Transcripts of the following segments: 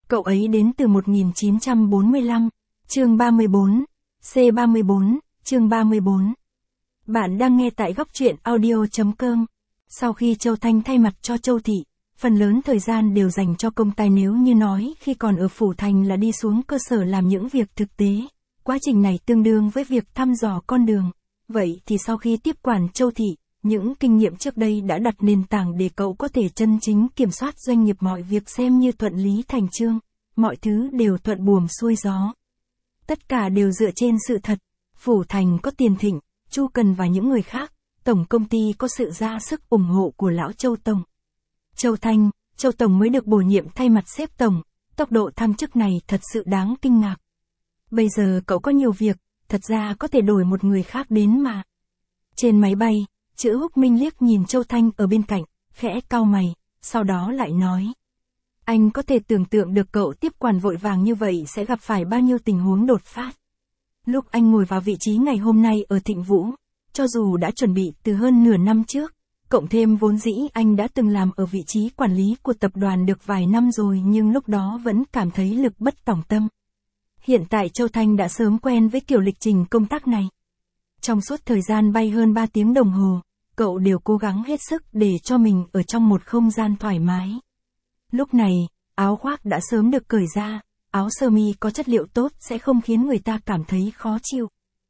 Cậu ấy đến từ 1945, chương 34, C34, chương 34. Bạn đang nghe tại góc truyện audio.com. Sau khi Châu Thanh thay mặt cho Châu Thị, phần lớn thời gian đều dành cho công tài, nếu như nói khi còn ở Phủ Thành là đi xuống cơ sở làm những việc thực tế. Quá trình này tương đương với việc thăm dò con đường. Vậy thì sau khi tiếp quản Châu Thị, những kinh nghiệm trước đây đã đặt nền tảng để cậu có thể chân chính kiểm soát doanh nghiệp, mọi việc xem như thuận lý thành chương, mọi thứ đều thuận buồm xuôi gió. Tất cả đều dựa trên sự thật. Phủ Thành có Tiền Thịnh, Chu Cần và những người khác, tổng công ty có sự ra sức ủng hộ của lão Châu Tổng. Châu Thanh, Châu Tổng mới được bổ nhiệm thay mặt sếp tổng, tốc độ thăng chức này thật sự đáng kinh ngạc. Bây giờ cậu có nhiều việc, thật ra có thể đổi một người khác đến mà. Trên máy bay, Chữ Húc Minh liếc nhìn Châu Thanh ở bên cạnh, khẽ cau mày, sau đó lại nói. Anh có thể tưởng tượng được cậu tiếp quản vội vàng như vậy sẽ gặp phải bao nhiêu tình huống đột phát. Lúc anh ngồi vào vị trí ngày hôm nay ở Thịnh Vũ, cho dù đã chuẩn bị từ hơn nửa năm trước, cộng thêm vốn dĩ anh đã từng làm ở vị trí quản lý của tập đoàn được vài năm rồi, nhưng lúc đó vẫn cảm thấy lực bất tòng tâm. Hiện tại Châu Thanh đã sớm quen với kiểu lịch trình công tác này. Trong suốt thời gian bay hơn 3 tiếng đồng hồ, cậu đều cố gắng hết sức để cho mình ở trong một không gian thoải mái. Lúc này, áo khoác đã sớm được cởi ra, áo sơ mi có chất liệu tốt sẽ không khiến người ta cảm thấy khó chịu.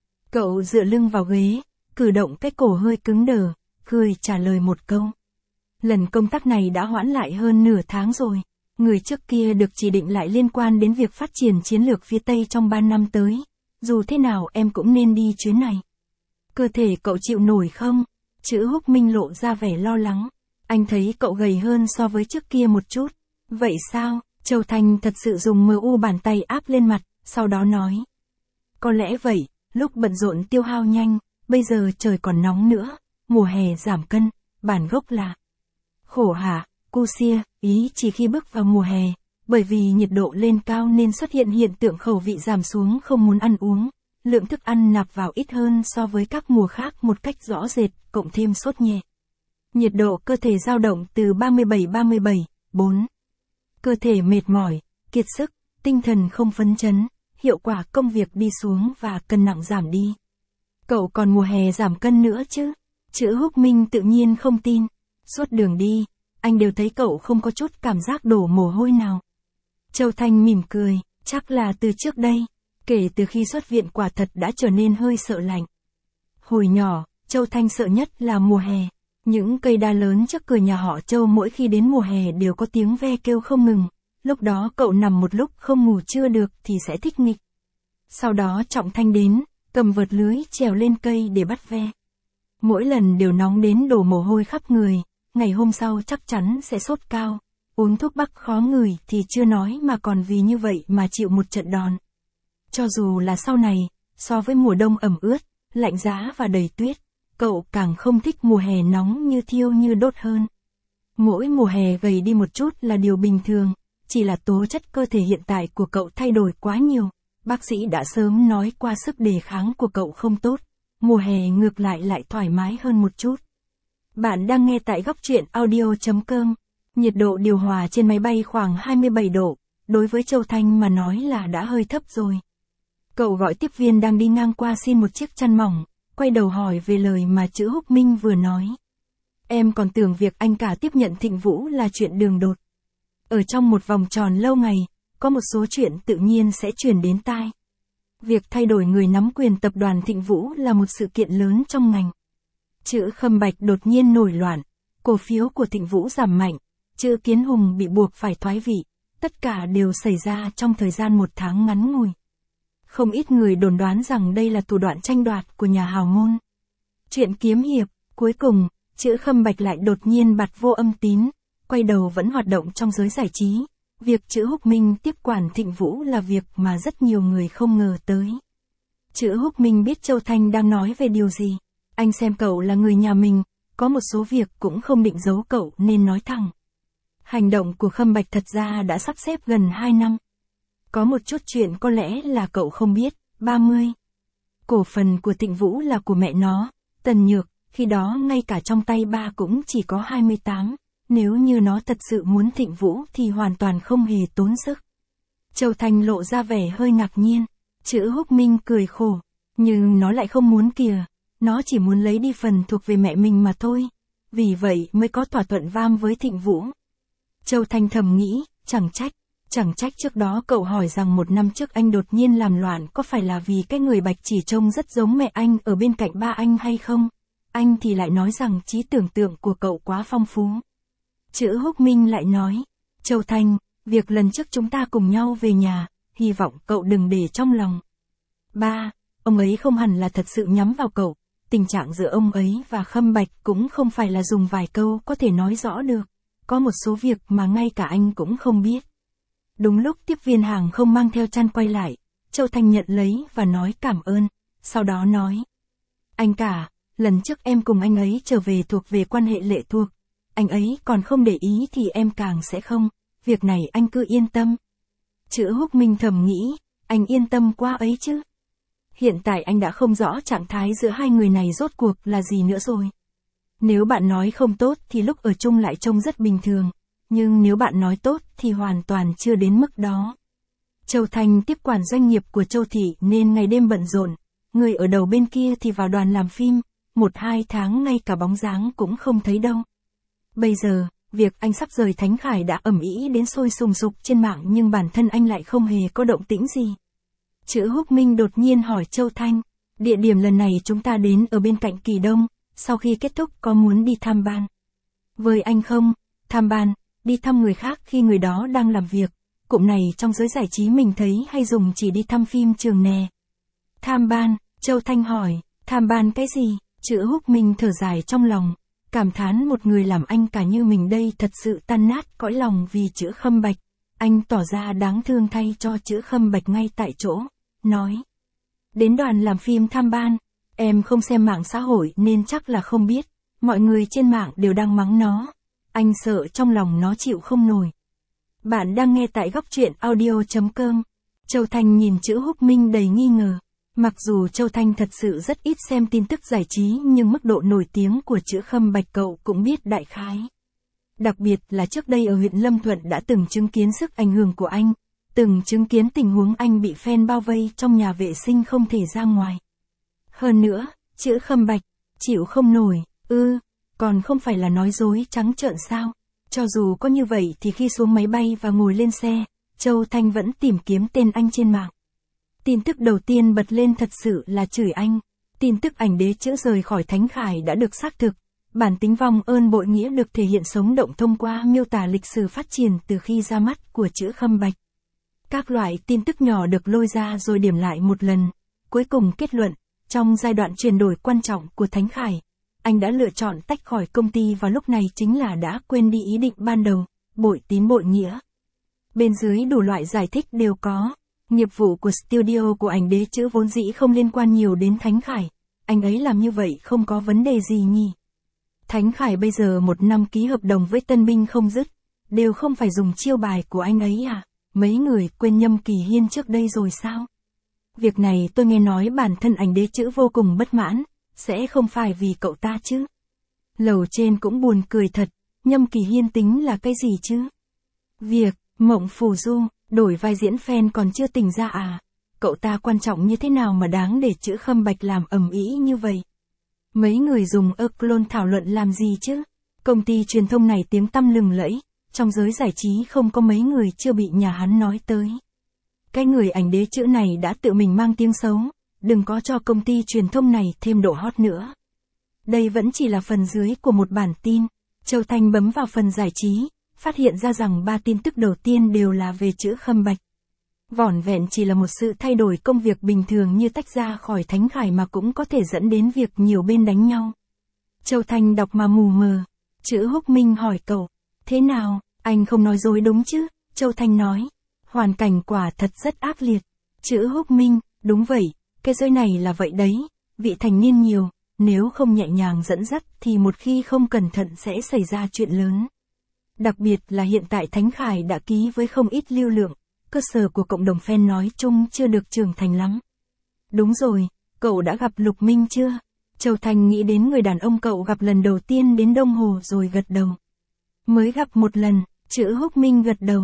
Cậu dựa lưng vào ghế, cử động cái cổ hơi cứng đờ, cười trả lời một câu. Lần công tác này đã hoãn lại hơn nửa tháng rồi. Người trước kia được chỉ định lại liên quan đến việc phát triển chiến lược phía Tây trong 3 năm tới. Dù thế nào em cũng nên đi chuyến này. Cơ thể cậu chịu nổi không? Chữ Húc Minh lộ ra vẻ lo lắng. Anh thấy cậu gầy hơn so với trước kia một chút. Vậy sao? Châu Thanh thật sự dùng MU bàn tay áp lên mặt, sau đó nói. Có lẽ vậy, lúc bận rộn tiêu hao nhanh, bây giờ trời còn nóng nữa, mùa hè giảm cân, bản gốc là khổ hả, cu xia, ý chỉ khi bước vào mùa hè, bởi vì nhiệt độ lên cao nên xuất hiện hiện tượng khẩu vị giảm xuống, không muốn ăn uống, lượng thức ăn nạp vào ít hơn so với các mùa khác một cách rõ rệt, cộng thêm sốt nhẹ. Nhiệt độ cơ thể dao động từ 37, 4. Cơ thể mệt mỏi, kiệt sức, tinh thần không phấn chấn, hiệu quả công việc đi xuống và cân nặng giảm đi. Cậu còn mùa hè giảm cân nữa chứ? Chữ Húc Minh tự nhiên không tin. Suốt đường đi, anh đều thấy cậu không có chút cảm giác đổ mồ hôi nào. Châu Thanh mỉm cười, chắc là từ trước đây, kể từ khi xuất viện quả thật đã trở nên hơi sợ lạnh. Hồi nhỏ, Châu Thanh sợ nhất là mùa hè. Những cây đa lớn trước cửa nhà họ Châu mỗi khi đến mùa hè đều có tiếng ve kêu không ngừng. Lúc đó cậu nằm một lúc không ngủ chưa được thì sẽ thích nghịch. Sau đó Trọng Thanh đến, cầm vợt lưới trèo lên cây để bắt ve. Mỗi lần đều nóng đến đổ mồ hôi khắp người, ngày hôm sau chắc chắn sẽ sốt cao. Uống thuốc bắc khó ngửi thì chưa nói mà còn vì như vậy mà chịu một trận đòn. Cho dù là sau này, so với mùa đông ẩm ướt, lạnh giá và đầy tuyết, cậu càng không thích mùa hè nóng như thiêu như đốt hơn. Mỗi mùa hè gầy đi một chút là điều bình thường, chỉ là tố chất cơ thể hiện tại của cậu thay đổi quá nhiều. Bác sĩ đã sớm nói qua sức đề kháng của cậu không tốt, mùa hè ngược lại thoải mái hơn một chút. Bạn đang nghe tại góc truyện audio.com. Nhiệt độ điều hòa trên máy bay khoảng 27 độ, đối với Châu Thanh mà nói là đã hơi thấp rồi. Cậu gọi tiếp viên đang đi ngang qua xin một chiếc chăn mỏng, quay đầu hỏi về lời mà Chữ Húc Minh vừa nói. Em còn tưởng việc anh cả tiếp nhận Thịnh Vũ là chuyện đường đột. Ở trong một vòng tròn lâu ngày, có một số chuyện tự nhiên sẽ truyền đến tai. Việc thay đổi người nắm quyền tập đoàn Thịnh Vũ là một sự kiện lớn trong ngành. Chữ Khâm Bạch đột nhiên nổi loạn, cổ phiếu của Thịnh Vũ giảm mạnh, Chữ Kiến Hùng bị buộc phải thoái vị, tất cả đều xảy ra trong thời gian một tháng ngắn ngủi. Không ít người đồn đoán rằng đây là thủ đoạn tranh đoạt của nhà hào môn. Chuyện kiếm hiệp, cuối cùng, Chữ Khâm Bạch lại đột nhiên bặt vô âm tín, quay đầu vẫn hoạt động trong giới giải trí. Việc Chữ Húc Minh tiếp quản Thịnh Vũ là việc mà rất nhiều người không ngờ tới. Chữ Húc Minh biết Châu Thanh đang nói về điều gì. Anh xem cậu là người nhà mình, có một số việc cũng không định giấu cậu nên nói thẳng. Hành động của Khâm Bạch thật ra đã sắp xếp gần 2 năm. Có một chút chuyện có lẽ là cậu không biết, 30. Cổ phần của Thịnh Vũ là của mẹ nó, Tần Nhược, khi đó ngay cả trong tay ba cũng chỉ có 28. Nếu như nó thật sự muốn Thịnh Vũ thì hoàn toàn không hề tốn sức. Châu Thanh lộ ra vẻ hơi ngạc nhiên. Chữ Húc Minh cười khổ. Nhưng nó lại không muốn kìa. Nó chỉ muốn lấy đi phần thuộc về mẹ mình mà thôi. Vì vậy mới có thỏa thuận vam với Thịnh Vũ. Châu Thanh thầm nghĩ, chẳng trách trước đó cậu hỏi rằng 1 năm trước anh đột nhiên làm loạn có phải là vì cái người Bạch Chỉ trông rất giống mẹ anh ở bên cạnh ba anh hay không? Anh thì lại nói rằng trí tưởng tượng của cậu quá phong phú. Chữ Húc Minh lại nói, Châu Thanh, việc lần trước chúng ta cùng nhau về nhà, hy vọng cậu đừng để trong lòng. Ba, ông ấy không hẳn là thật sự nhắm vào cậu, tình trạng giữa ông ấy và Khâm Bạch cũng không phải là dùng vài câu có thể nói rõ được, có một số việc mà ngay cả anh cũng không biết. Đúng lúc tiếp viên hàng không mang theo chăn quay lại, Châu Thanh nhận lấy và nói cảm ơn, sau đó nói. Anh cả, lần trước em cùng anh ấy trở về thuộc về quan hệ lệ thuộc, anh ấy còn không để ý thì em càng sẽ không, việc này anh cứ yên tâm. Chữ Húc Minh thầm nghĩ, anh yên tâm quá ấy chứ. Hiện tại anh đã không rõ trạng thái giữa hai người này rốt cuộc là gì nữa rồi. Nếu bạn nói không tốt thì lúc ở chung lại trông rất bình thường. Nhưng nếu bạn nói tốt thì hoàn toàn chưa đến mức đó. Châu Thanh tiếp quản doanh nghiệp của Châu Thị nên ngày đêm bận rộn. Người ở đầu bên kia thì vào đoàn làm phim, 1-2 tháng ngay cả bóng dáng cũng không thấy đâu. Bây giờ, việc anh sắp rời Thánh Khải đã ầm ĩ đến sôi sùng sục trên mạng nhưng bản thân anh lại không hề có động tĩnh gì. Chữ Húc Minh đột nhiên hỏi Châu Thanh, địa điểm lần này chúng ta đến ở bên cạnh Kỳ Đông, sau khi kết thúc có muốn đi tham ban với anh không? Tham ban, đi thăm người khác khi người đó đang làm việc, cụm này trong giới giải trí mình thấy hay dùng chỉ đi thăm phim trường nè. Tham ban, Châu Thanh hỏi, tham ban cái gì? Chữ Húc Minh thở dài trong lòng, cảm thán một người làm anh cả như mình đây thật sự tan nát cõi lòng vì chữ Khâm Bạch. Anh tỏ ra đáng thương thay cho chữ Khâm Bạch ngay tại chỗ, nói. Đến đoàn làm phim tham ban, em không xem mạng xã hội nên chắc là không biết, mọi người trên mạng đều đang mắng nó. Anh sợ trong lòng nó chịu không nổi. Bạn đang nghe tại góc truyện audio.com. Châu Thanh nhìn chữ Húc Minh đầy nghi ngờ. Mặc dù Châu Thanh thật sự rất ít xem tin tức giải trí nhưng mức độ nổi tiếng của chữ Khâm Bạch cậu cũng biết đại khái. Đặc biệt là trước đây ở huyện Lâm Thuận đã từng chứng kiến sức ảnh hưởng của anh, từng chứng kiến tình huống anh bị fan bao vây trong nhà vệ sinh không thể ra ngoài. Hơn nữa, chữ Khâm Bạch, chịu không nổi, còn không phải là nói dối trắng trợn sao? Cho dù có như vậy thì khi xuống máy bay và ngồi lên xe, Châu Thanh vẫn tìm kiếm tên anh trên mạng. Tin tức đầu tiên bật lên thật sự là chửi anh. Tin tức ảnh đế chữ rời khỏi Thánh Khải đã được xác thực. Bản tính vong ơn bội nghĩa được thể hiện sống động thông qua miêu tả lịch sử phát triển từ khi ra mắt của chữ Khâm Bạch. Các loại tin tức nhỏ được lôi ra rồi điểm lại một lần. Cuối cùng kết luận, trong giai đoạn chuyển đổi quan trọng của Thánh Khải, anh đã lựa chọn tách khỏi công ty vào lúc này chính là đã quên đi ý định ban đầu, bội tín bội nghĩa. Bên dưới đủ loại giải thích đều có. Nghiệp vụ của studio của ảnh đế chữ vốn dĩ không liên quan nhiều đến Thánh Khải. Anh ấy làm như vậy không có vấn đề gì nhỉ? Thánh Khải bây giờ 1 năm ký hợp đồng với tân binh không dứt. Đều không phải dùng chiêu bài của anh ấy à? Mấy người quên Nhâm Kỳ Hiên trước đây rồi sao? Việc này tôi nghe nói bản thân ảnh đế chữ vô cùng bất mãn. Sẽ không phải vì cậu ta chứ? Lầu trên cũng buồn cười thật. Nhâm Kỳ Hiên tính là cái gì chứ? Việc Mộng Phù Du đổi vai diễn fan còn chưa tỉnh ra à? Cậu ta quan trọng như thế nào mà đáng để chữ Khâm Bạch làm ầm ĩ như vậy? Mấy người dùng clone thảo luận làm gì chứ? Công ty truyền thông này tiếng tăm lừng lẫy, trong giới giải trí không có mấy người chưa bị nhà hắn nói tới. Cái người ảnh đế chữ này đã tự mình mang tiếng xấu, đừng có cho công ty truyền thông này thêm độ hot nữa. Đây vẫn chỉ là phần dưới của một bản tin. Châu Thanh bấm vào phần giải trí, phát hiện ra rằng 3 tin tức đầu tiên đều là về chữ Khâm Bạch. Vỏn vẹn chỉ là một sự thay đổi công việc bình thường như tách ra khỏi Thánh Khải mà cũng có thể dẫn đến việc nhiều bên đánh nhau. Châu Thanh đọc mà mù mờ. Chữ Húc Minh hỏi cậu, thế nào, anh không nói dối đúng chứ? Châu Thanh nói, hoàn cảnh quả thật rất ác liệt. Chữ Húc Minh, đúng vậy, cái giới này là vậy đấy, vị thành niên nhiều, nếu không nhẹ nhàng dẫn dắt thì một khi không cẩn thận sẽ xảy ra chuyện lớn. Đặc biệt là hiện tại Thánh Khải đã ký với không ít lưu lượng, cơ sở của cộng đồng fan nói chung chưa được trưởng thành lắm. Đúng rồi, cậu đã gặp Lục Minh chưa? Châu Thanh nghĩ đến người đàn ông cậu gặp lần đầu tiên đến Đông Hồ rồi gật đầu. Mới gặp một lần, chữ Húc Minh gật đầu.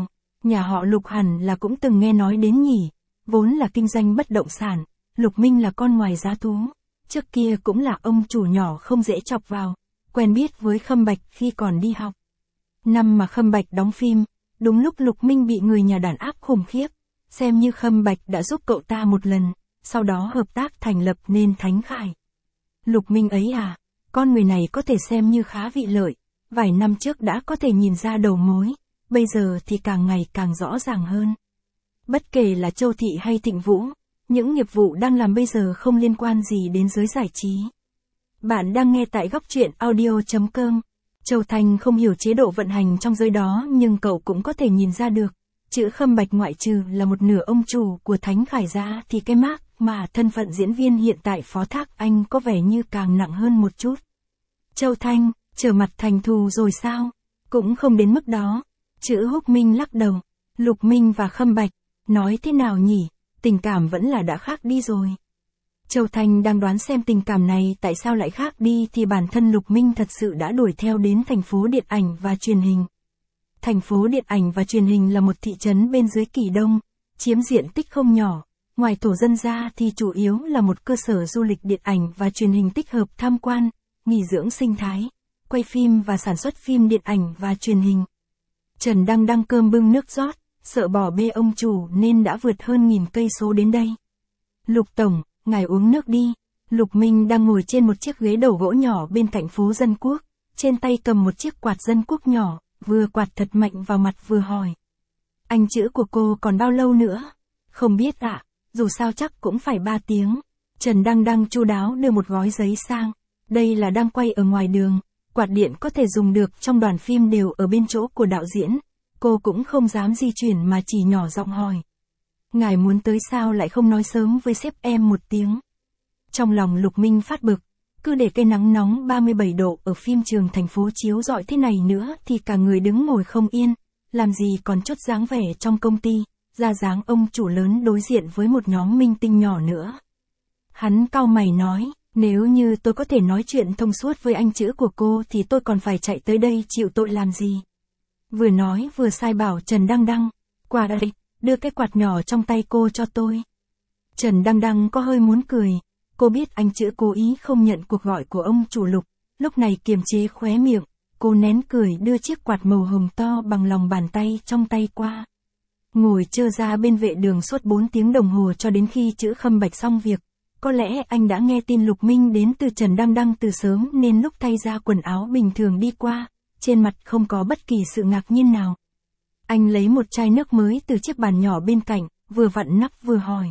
nhà họ Lục hẳn là cũng từng nghe nói đến nhỉ, vốn là kinh doanh bất động sản, Lục Minh là con ngoài giá thú, trước kia cũng là ông chủ nhỏ không dễ chọc vào, quen biết với Khâm Bạch khi còn đi học. Năm mà Khâm Bạch đóng phim, đúng lúc Lục Minh bị người nhà đàn áp khủng khiếp, xem như Khâm Bạch đã giúp cậu ta một lần, sau đó hợp tác thành lập nên Thánh Khải. Lục Minh ấy à, con người này có thể xem như khá vị lợi, vài năm trước đã có thể nhìn ra đầu mối, bây giờ thì càng ngày càng rõ ràng hơn. Bất kể là Châu Thị hay Thịnh Vũ, những nghiệp vụ đang làm bây giờ không liên quan gì đến giới giải trí. Bạn đang nghe tại góc truyện audio.com. Châu Thanh không hiểu chế độ vận hành trong giới đó nhưng cậu cũng có thể nhìn ra được. Chữ Khâm Bạch ngoại trừ là một nửa ông chủ của Thánh Khải ra thì cái mác mà thân phận diễn viên hiện tại phó thác anh có vẻ như càng nặng hơn một chút. Châu Thanh, trở mặt thành thù rồi sao? Cũng không đến mức đó. Chữ Húc Minh lắc đầu. Lục Minh và Khâm Bạch, nói thế nào nhỉ? Tình cảm vẫn là đã khác đi rồi. Châu Thanh đang đoán xem tình cảm này tại sao lại khác đi thì bản thân Lục Minh thật sự đã đuổi theo đến thành phố điện ảnh và truyền hình. Thành phố điện ảnh và truyền hình là một thị trấn bên dưới Kỳ Đông, chiếm diện tích không nhỏ. Ngoài thổ dân ra thì chủ yếu là một cơ sở du lịch điện ảnh và truyền hình tích hợp tham quan, nghỉ dưỡng sinh thái, quay phim và sản xuất phim điện ảnh và truyền hình. Trần Đăng cơm bưng nước rót, sợ bỏ bê ông chủ nên đã vượt hơn 1000 cây số đến đây. Lục Tổng, ngài uống nước đi. Lục Minh đang ngồi trên một chiếc ghế đầu gỗ nhỏ bên cạnh phố Dân Quốc, trên tay cầm một chiếc quạt Dân Quốc nhỏ, vừa quạt thật mạnh vào mặt vừa hỏi. Anh chữ của cô còn bao lâu nữa? Không biết ạ, dù sao chắc cũng phải 3 tiếng. Trần Đăng chu đáo đưa một gói giấy sang. Đây là đang quay ở ngoài đường, quạt điện có thể dùng được trong đoàn phim đều ở bên chỗ của đạo diễn. Cô cũng không dám di chuyển mà chỉ nhỏ giọng hỏi. Ngài muốn tới sao lại không nói sớm với sếp em một tiếng? Trong lòng Lục Minh phát bực, cứ để cây nắng nóng 37 độ ở phim trường thành phố chiếu rọi thế này nữa thì cả người đứng ngồi không yên, làm gì còn chút dáng vẻ trong công ty, ra dáng ông chủ lớn đối diện với một nhóm minh tinh nhỏ nữa. Hắn cau mày nói, nếu như tôi có thể nói chuyện thông suốt với anh chữ của cô thì tôi còn phải chạy tới đây chịu tội làm gì? Vừa nói vừa sai bảo Trần Đăng, qua đây, đưa cái quạt nhỏ trong tay cô cho tôi. Trần Đăng có hơi muốn cười, cô biết anh chữ cố ý không nhận cuộc gọi của ông chủ Lục, lúc này kiềm chế khóe miệng, cô nén cười đưa chiếc quạt màu hồng to bằng lòng bàn tay trong tay qua. Ngồi trơ ra bên vệ đường suốt 4 tiếng đồng hồ cho đến khi chữ Khâm Bạch xong việc. Có lẽ anh đã nghe tin Lục Minh đến từ Trần Đăng từ sớm nên lúc thay ra quần áo bình thường đi qua, trên mặt không có bất kỳ sự ngạc nhiên nào. Anh lấy một chai nước mới từ chiếc bàn nhỏ bên cạnh, vừa vặn nắp vừa hỏi.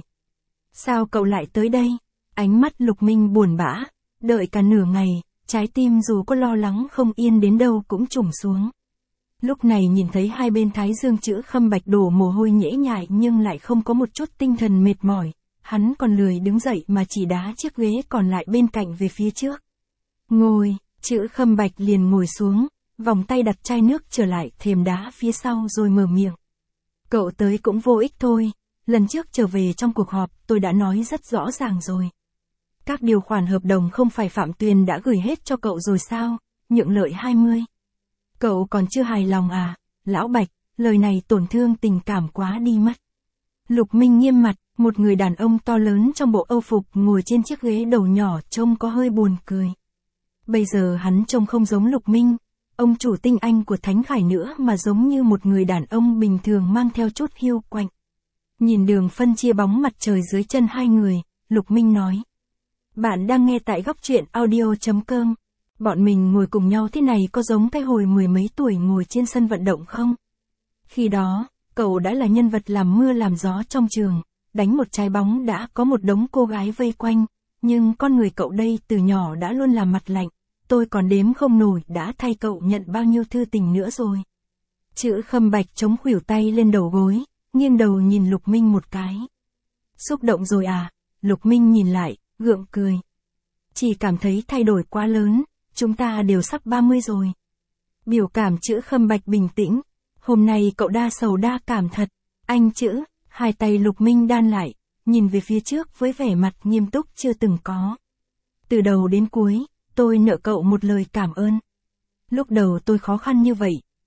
Sao cậu lại tới đây? Ánh mắt Lục Minh buồn bã, đợi cả nửa ngày, trái tim dù có lo lắng không yên đến đâu cũng trùng xuống. Lúc này nhìn thấy hai bên thái dương chữ Khâm Bạch đổ mồ hôi nhễ nhại nhưng lại không có một chút tinh thần mệt mỏi, hắn còn lười đứng dậy mà chỉ đá chiếc ghế còn lại bên cạnh về phía trước. Ngồi, chữ Khâm Bạch liền ngồi xuống, vòng tay đặt chai nước trở lại thềm đá phía sau rồi mở miệng. Cậu tới cũng vô ích thôi, lần trước trở về trong cuộc họp tôi đã nói rất rõ ràng rồi. Các điều khoản hợp đồng không phải Phạm Tuyền đã gửi hết cho cậu rồi sao, nhượng lợi 20. Cậu còn chưa hài lòng à, lão Bạch, lời này tổn thương tình cảm quá đi mất. Lục Minh nghiêm mặt, một người đàn ông to lớn trong bộ âu phục ngồi trên chiếc ghế đầu nhỏ trông có hơi buồn cười. Bây giờ hắn trông không giống Lục Minh, ông chủ tinh anh của Thánh Khải nữa mà giống như một người đàn ông bình thường mang theo chút hiu quạnh. Nhìn đường phân chia bóng mặt trời dưới chân hai người, Lục Minh nói. Bạn đang nghe tại góc truyện audio.com. Bọn mình ngồi cùng nhau thế này có giống cái hồi 10 mấy tuổi ngồi trên sân vận động không? Khi đó, cậu đã là nhân vật làm mưa làm gió trong trường, đánh một trái bóng đã có một đống cô gái vây quanh, nhưng con người cậu đây từ nhỏ đã luôn là mặt lạnh, tôi còn đếm không nổi đã thay cậu nhận bao nhiêu thư tình nữa rồi. Chữ Khâm Bạch chống khuỷu tay lên đầu gối, nghiêng đầu nhìn Lục Minh một cái. Xúc động rồi à? Lục Minh nhìn lại, gượng cười. Chỉ cảm thấy thay đổi quá lớn, chúng ta đều sắp 30 rồi. Biểu cảm chữ Khâm Bạch bình tĩnh. Hôm nay cậu đa sầu đa cảm thật. Anh chữ, hai tay Lục Minh đan lại, nhìn về phía trước với vẻ mặt nghiêm túc chưa từng có. Từ đầu đến cuối, tôi nợ cậu một lời cảm ơn. Lúc đầu tôi khó khăn như vậy,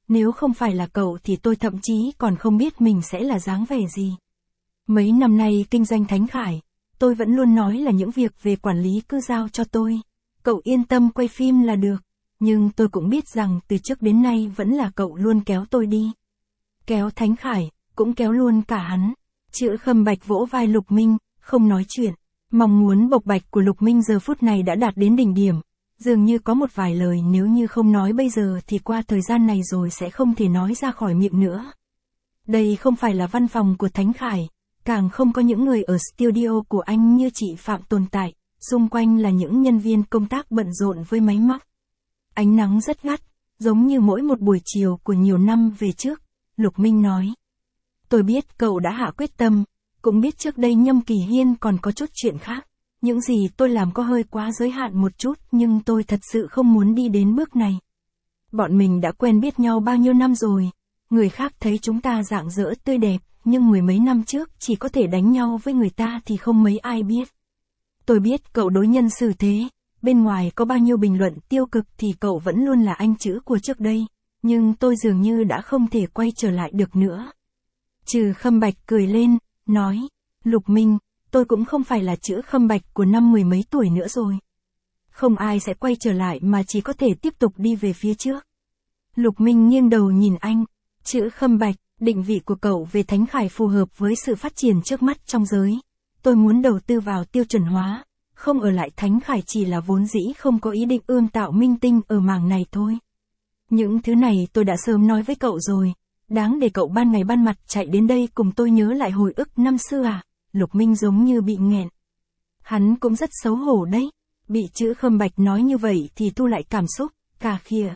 Nếu không phải là cậu thì tôi thậm chí còn không biết mình sẽ là dáng vẻ gì. Mấy năm nay kinh doanh Thánh Khải, tôi vẫn luôn nói là những việc về quản lý cứ giao cho tôi. Cậu yên tâm quay phim là được. Nhưng tôi cũng biết rằng từ trước đến nay vẫn là cậu luôn kéo tôi đi. Kéo Thánh Khải, cũng kéo luôn cả hắn. Chữ Khâm Bạch vỗ vai Lục Minh, không nói chuyện. Mong muốn bộc bạch của Lục Minh giờ phút này đã đạt đến đỉnh điểm. Dường như có một vài lời nếu như không nói bây giờ thì qua thời gian này rồi sẽ không thể nói ra khỏi miệng nữa. Đây không phải là văn phòng của Thánh Khải, càng không có những người ở studio của anh như chị Phạm tồn tại, xung quanh là những nhân viên công tác bận rộn với máy móc. Ánh nắng rất gắt, giống như mỗi một buổi chiều của nhiều năm về trước, Lục Minh nói. Tôi biết cậu đã hạ quyết tâm, cũng biết trước đây Nhâm Kỳ Hiên còn có chút chuyện khác. Những gì tôi làm có hơi quá giới hạn một chút nhưng tôi thật sự không muốn đi đến bước này. Bọn mình đã quen biết nhau bao nhiêu năm rồi, người khác thấy chúng ta rạng rỡ tươi đẹp, nhưng mười mấy năm trước chỉ có thể đánh nhau với người ta thì không mấy ai biết. Tôi biết cậu đối nhân xử thế, bên ngoài có bao nhiêu bình luận tiêu cực thì cậu vẫn luôn là anh chữ của trước đây, nhưng tôi dường như đã không thể quay trở lại được nữa. Trừ Khâm Bạch cười lên, nói, Lục Minh, tôi cũng không phải là chữ Khâm Bạch của năm mười mấy tuổi nữa rồi. Không ai sẽ quay trở lại mà chỉ có thể tiếp tục đi về phía trước. Lục Minh nghiêng đầu nhìn anh, chữ Khâm Bạch, định vị của cậu về Thánh Khải phù hợp với sự phát triển trước mắt trong giới. Tôi muốn đầu tư vào tiêu chuẩn hóa, không ở lại Thánh Khải chỉ là vốn dĩ không có ý định ươm tạo minh tinh ở mảng này thôi. Những thứ này tôi đã sớm nói với cậu rồi, đáng để cậu ban ngày ban mặt chạy đến đây cùng tôi nhớ lại hồi ức năm xưa à? Lục Minh giống như bị nghẹn. Hắn cũng rất xấu hổ đấy, bị chữ Khâm Bạch nói như vậy thì thu lại cảm xúc, cà khịa.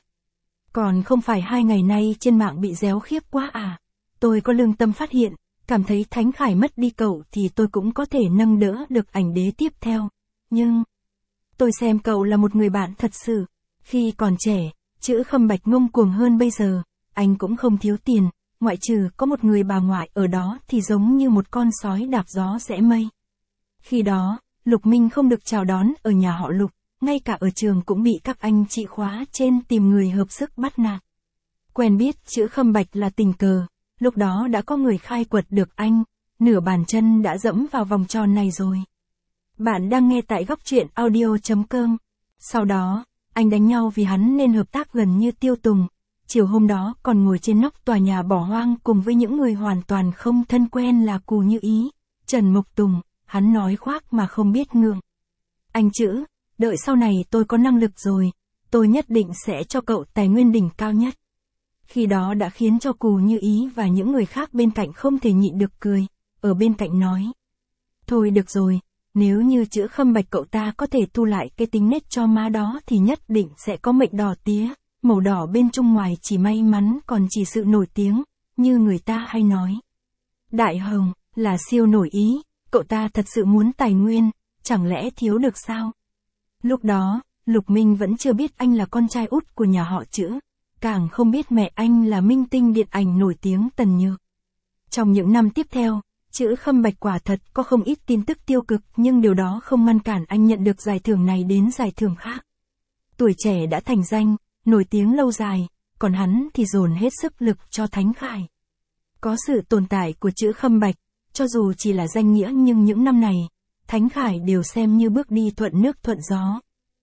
Còn không phải 2 ngày nay trên mạng bị réo khiếp quá à? Tôi có lương tâm phát hiện, cảm thấy Thánh Khải mất đi cậu thì tôi cũng có thể nâng đỡ được ảnh đế tiếp theo. Nhưng, tôi xem cậu là một người bạn thật sự. Khi còn trẻ, chữ Khâm Bạch ngông cuồng hơn bây giờ, anh cũng không thiếu tiền, ngoại trừ có một người bà ngoại ở đó thì giống như một con sói đạp gió rẽ mây. Khi đó, Lục Minh không được chào đón ở nhà họ Lục, ngay cả ở trường cũng bị các anh chị khóa trên tìm người hợp sức bắt nạt. Quen biết chữ Khâm Bạch là tình cờ, lúc đó đã có người khai quật được anh, nửa bàn chân đã dẫm vào vòng tròn này rồi. Bạn đang nghe tại góc truyện audio.com. Sau đó, anh đánh nhau vì hắn nên hợp tác gần như tiêu tùng. Chiều hôm đó còn ngồi trên nóc tòa nhà bỏ hoang cùng với những người hoàn toàn không thân quen là Cù Như Ý, Trần Mộc Tùng, hắn nói khoác mà không biết ngượng. Anh chữ, đợi sau này tôi có năng lực rồi, tôi nhất định sẽ cho cậu tài nguyên đỉnh cao nhất. Khi đó đã khiến cho Cù Như Ý và những người khác bên cạnh không thể nhịn được cười, ở bên cạnh nói. Thôi được rồi, nếu như chữ Khâm Bạch cậu ta có thể thu lại cái tính nết cho má đó thì nhất định sẽ có mệnh đỏ tía, màu đỏ bên trong ngoài chỉ may mắn còn chỉ sự nổi tiếng, như người ta hay nói. Đại Hồng, là siêu nổi ý, cậu ta thật sự muốn tài nguyên, chẳng lẽ thiếu được sao? Lúc đó, Lục Minh vẫn chưa biết anh là con trai út của nhà họ chữ, càng không biết mẹ anh là minh tinh điện ảnh nổi tiếng Tần Nhược. Trong những năm tiếp theo, chữ Khâm Bạch quả thật có không ít tin tức tiêu cực nhưng điều đó không ngăn cản anh nhận được giải thưởng này đến giải thưởng khác. Tuổi trẻ đã thành danh, nổi tiếng lâu dài, còn hắn thì dồn hết sức lực cho Thánh Khải. Có sự tồn tại của chữ Khâm Bạch, cho dù chỉ là danh nghĩa nhưng những năm này, Thánh Khải đều xem như bước đi thuận nước thuận gió.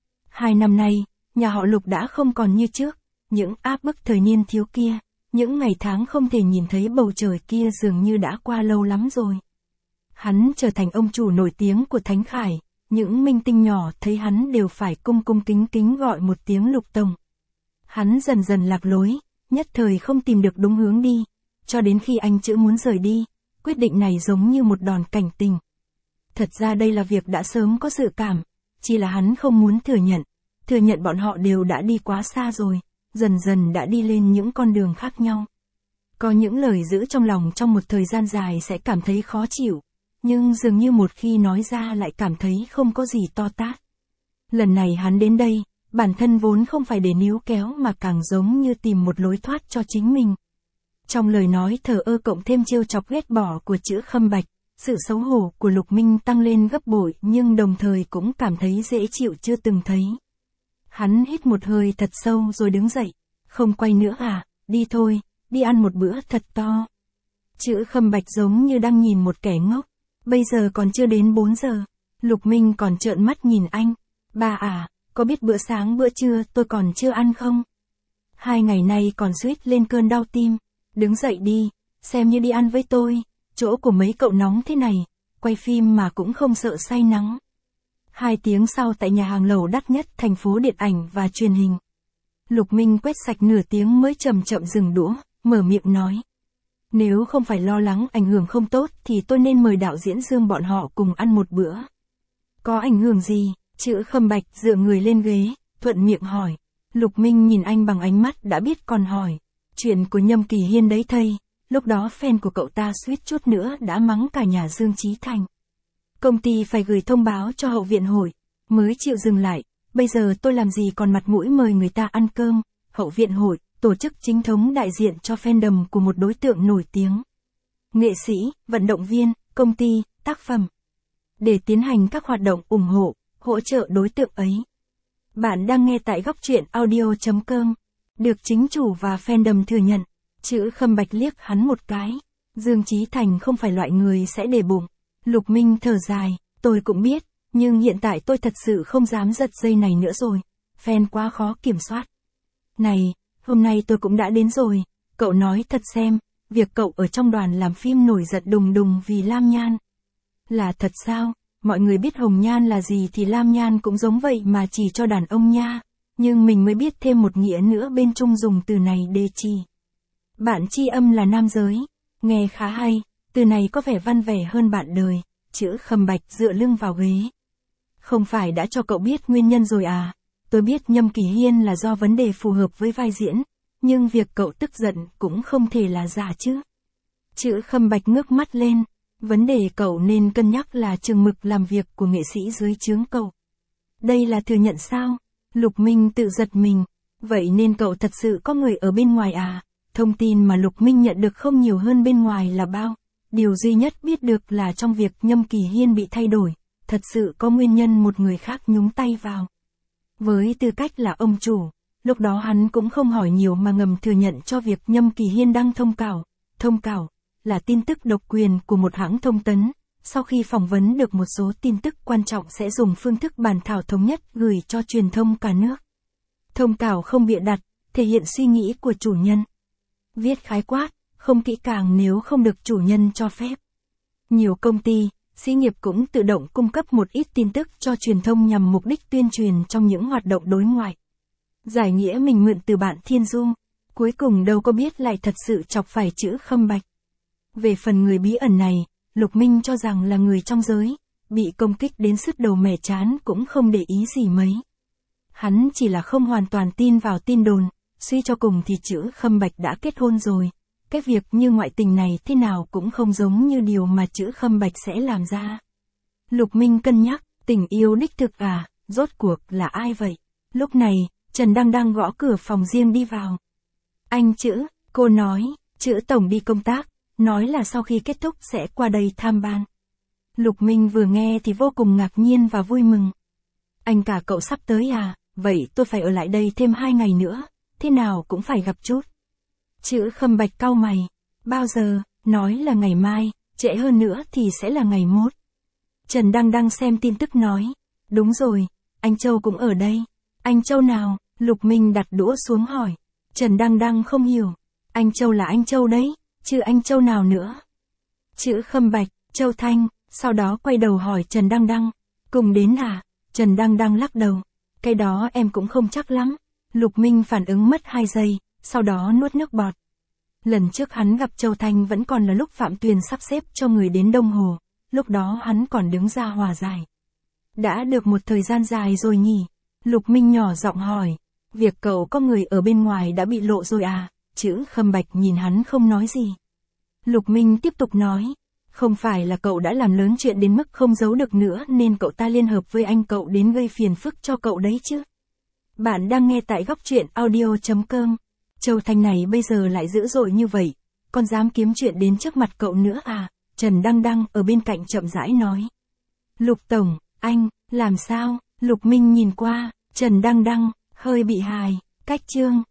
2 năm nay, nhà họ Lục đã không còn như trước, những áp bức thời niên thiếu kia, những ngày tháng không thể nhìn thấy bầu trời kia dường như đã qua lâu lắm rồi. Hắn trở thành ông chủ nổi tiếng của Thánh Khải, những minh tinh nhỏ thấy hắn đều phải cung cung kính kính gọi một tiếng Lục Tổng. Hắn dần dần lạc lối, nhất thời không tìm được đúng hướng đi, cho đến khi anh chữ muốn rời đi, quyết định này giống như một đòn cảnh tình. Thật ra đây là việc đã sớm có dự cảm, chỉ là hắn không muốn thừa nhận bọn họ đều đã đi quá xa rồi, dần dần đã đi lên những con đường khác nhau. Có những lời giữ trong lòng trong một thời gian dài sẽ cảm thấy khó chịu, nhưng dường như một khi nói ra lại cảm thấy không có gì to tát. Lần này hắn đến đây, bản thân vốn không phải để níu kéo mà càng giống như tìm một lối thoát cho chính mình. Trong lời nói thờ ơ cộng thêm trêu chọc ghét bỏ của chữ Khâm Bạch, sự xấu hổ của Lục Minh tăng lên gấp bội nhưng đồng thời cũng cảm thấy dễ chịu chưa từng thấy. Hắn hít một hơi thật sâu rồi đứng dậy, không quay nữa à, đi thôi, đi ăn một bữa thật to. Chữ Khâm Bạch giống như đang nhìn một kẻ ngốc. Bây giờ còn chưa đến 4 giờ. Lục Minh còn trợn mắt nhìn anh. Ba à, có biết bữa sáng bữa trưa tôi còn chưa ăn không? 2 ngày nay còn suýt lên cơn đau tim. Đứng dậy đi, xem như đi ăn với tôi. Chỗ của mấy cậu nóng thế này, quay phim mà cũng không sợ say nắng. 2 tiếng sau tại nhà hàng lẩu đắt nhất thành phố điện ảnh và truyền hình. Lục Minh quét sạch nửa tiếng mới chậm chậm dừng đũa, mở miệng nói. Nếu không phải lo lắng ảnh hưởng không tốt thì tôi nên mời đạo diễn Dương bọn họ cùng ăn một bữa. Có ảnh hưởng gì? Chữ Khâm Bạch dựa người lên ghế, thuận miệng hỏi. Lục Minh nhìn anh bằng ánh mắt đã biết còn hỏi. Chuyện của Nhâm Kỳ Hiên đấy thầy, lúc đó fan của cậu ta suýt chút nữa đã mắng cả nhà Dương Chí Thành. Công ty phải gửi thông báo cho hậu viện hội, mới chịu dừng lại. Bây giờ tôi làm gì còn mặt mũi mời người ta ăn cơm. Hậu viện hội, tổ chức chính thống đại diện cho fandom của một đối tượng nổi tiếng. Nghệ sĩ, vận động viên, công ty, tác phẩm. Để tiến hành các hoạt động ủng hộ, hỗ trợ đối tượng ấy. Bạn đang nghe tại góc truyện audio.com. Được chính chủ và fandom thừa nhận. Chữ Khâm Bạch liếc hắn một cái. Dương Chí Thành không phải loại người sẽ để bụng. Lục Minh thở dài, tôi cũng biết, nhưng hiện tại tôi thật sự không dám giật dây này nữa rồi. Fan quá khó kiểm soát. Này, hôm nay tôi cũng đã đến rồi, cậu nói thật xem, việc cậu ở trong đoàn làm phim nổi giận đùng đùng vì Lam Nhan. Là thật sao? Mọi người biết hồng nhan là gì thì Lam Nhan cũng giống vậy mà chỉ cho đàn ông nha. Nhưng mình mới biết thêm một nghĩa nữa bên Trung dùng từ này để chỉ. Bạn tri âm là nam giới. Nghe khá hay, từ này có vẻ văn vẻ hơn bạn đời. Chữ Khâm Bạch dựa lưng vào ghế. Không phải đã cho cậu biết nguyên nhân rồi à? Tôi biết Nhâm Kỳ Hiên là do vấn đề phù hợp với vai diễn. Nhưng việc cậu tức giận cũng không thể là giả chứ. Chữ Khâm Bạch ngước mắt lên. Vấn đề cậu nên cân nhắc là chừng mực làm việc của nghệ sĩ dưới trướng cậu. Đây là thừa nhận sao? Lục Minh tự giật mình. Vậy nên cậu thật sự có người ở bên ngoài à? Thông tin mà Lục Minh nhận được không nhiều hơn bên ngoài là bao. Điều duy nhất biết được là trong việc Nhâm Kỳ Hiên bị thay đổi, thật sự có nguyên nhân một người khác nhúng tay vào. Với tư cách là ông chủ, lúc đó hắn cũng không hỏi nhiều mà ngầm thừa nhận cho việc Nhâm Kỳ Hiên đăng thông cáo. Thông cáo là tin tức độc quyền của một hãng thông tấn, sau khi phỏng vấn được một số tin tức quan trọng sẽ dùng phương thức bàn thảo thống nhất gửi cho truyền thông cả nước. Thông cáo không bịa đặt, thể hiện suy nghĩ của chủ nhân. Viết khái quát, không kỹ càng nếu không được chủ nhân cho phép. Nhiều công ty, xí nghiệp cũng tự động cung cấp một ít tin tức cho truyền thông nhằm mục đích tuyên truyền trong những hoạt động đối ngoại. Giải nghĩa mình mượn từ bạn Thiên Du, cuối cùng đâu có biết lại thật sự chọc phải chữ Khâm Bạch. Về phần người bí ẩn này, Lục Minh cho rằng là người trong giới, bị công kích đến sứt đầu mẻ trán cũng không để ý gì mấy. Hắn chỉ là không hoàn toàn tin vào tin đồn, suy cho cùng thì chữ Khâm Bạch đã kết hôn rồi. Cái việc như ngoại tình này thế nào cũng không giống như điều mà chữ Khâm Bạch sẽ làm ra. Lục Minh cân nhắc, tình yêu đích thực à, rốt cuộc là ai vậy? Lúc này, Trần Đăng đang gõ cửa phòng riêng đi vào. Anh chữ, cô nói, chữ tổng đi công tác, nói là sau khi kết thúc sẽ qua đây tham ban. Lục Minh vừa nghe thì vô cùng ngạc nhiên và vui mừng. Anh cả cậu sắp tới à, vậy tôi phải ở lại đây thêm 2 ngày nữa, thế nào cũng phải gặp chút. Chữ Khâm Bạch cau mày, bao giờ, nói là ngày mai, trễ hơn nữa thì sẽ là ngày mốt. Trần Đăng xem tin tức nói, đúng rồi, anh Châu cũng ở đây. Anh Châu nào? Lục Minh đặt đũa xuống hỏi. Trần Đăng không hiểu, anh Châu là anh Châu đấy, chứ anh Châu nào nữa? Chữ Khâm Bạch, Châu Thanh, sau đó quay đầu hỏi Trần Đăng, cùng đến à? Trần Đăng lắc đầu, cái đó em cũng không chắc lắm. Lục Minh phản ứng mất 2 giây, sau đó nuốt nước bọt. Lần trước hắn gặp Châu Thanh vẫn còn là lúc Phạm Tuyền sắp xếp cho người đến Đông Hồ, lúc đó hắn còn đứng ra hòa giải. Đã được một thời gian dài rồi nhỉ? Lục Minh nhỏ giọng hỏi, việc cậu có người ở bên ngoài đã bị lộ rồi à? Chữ Khâm Bạch nhìn hắn không nói gì. Lục Minh tiếp tục nói, không phải là cậu đã làm lớn chuyện đến mức không giấu được nữa nên cậu ta liên hợp với anh cậu đến gây phiền phức cho cậu đấy chứ? Bạn đang nghe tại góc truyện audio.com. Châu Thanh này bây giờ lại dữ dội như vậy, còn dám kiếm chuyện đến trước mặt cậu nữa à? Trần Đăng ở bên cạnh chậm rãi nói. Lục Tổng, anh, làm sao? Lục Minh nhìn qua, Trần Đăng, hơi bị hài, cách chương.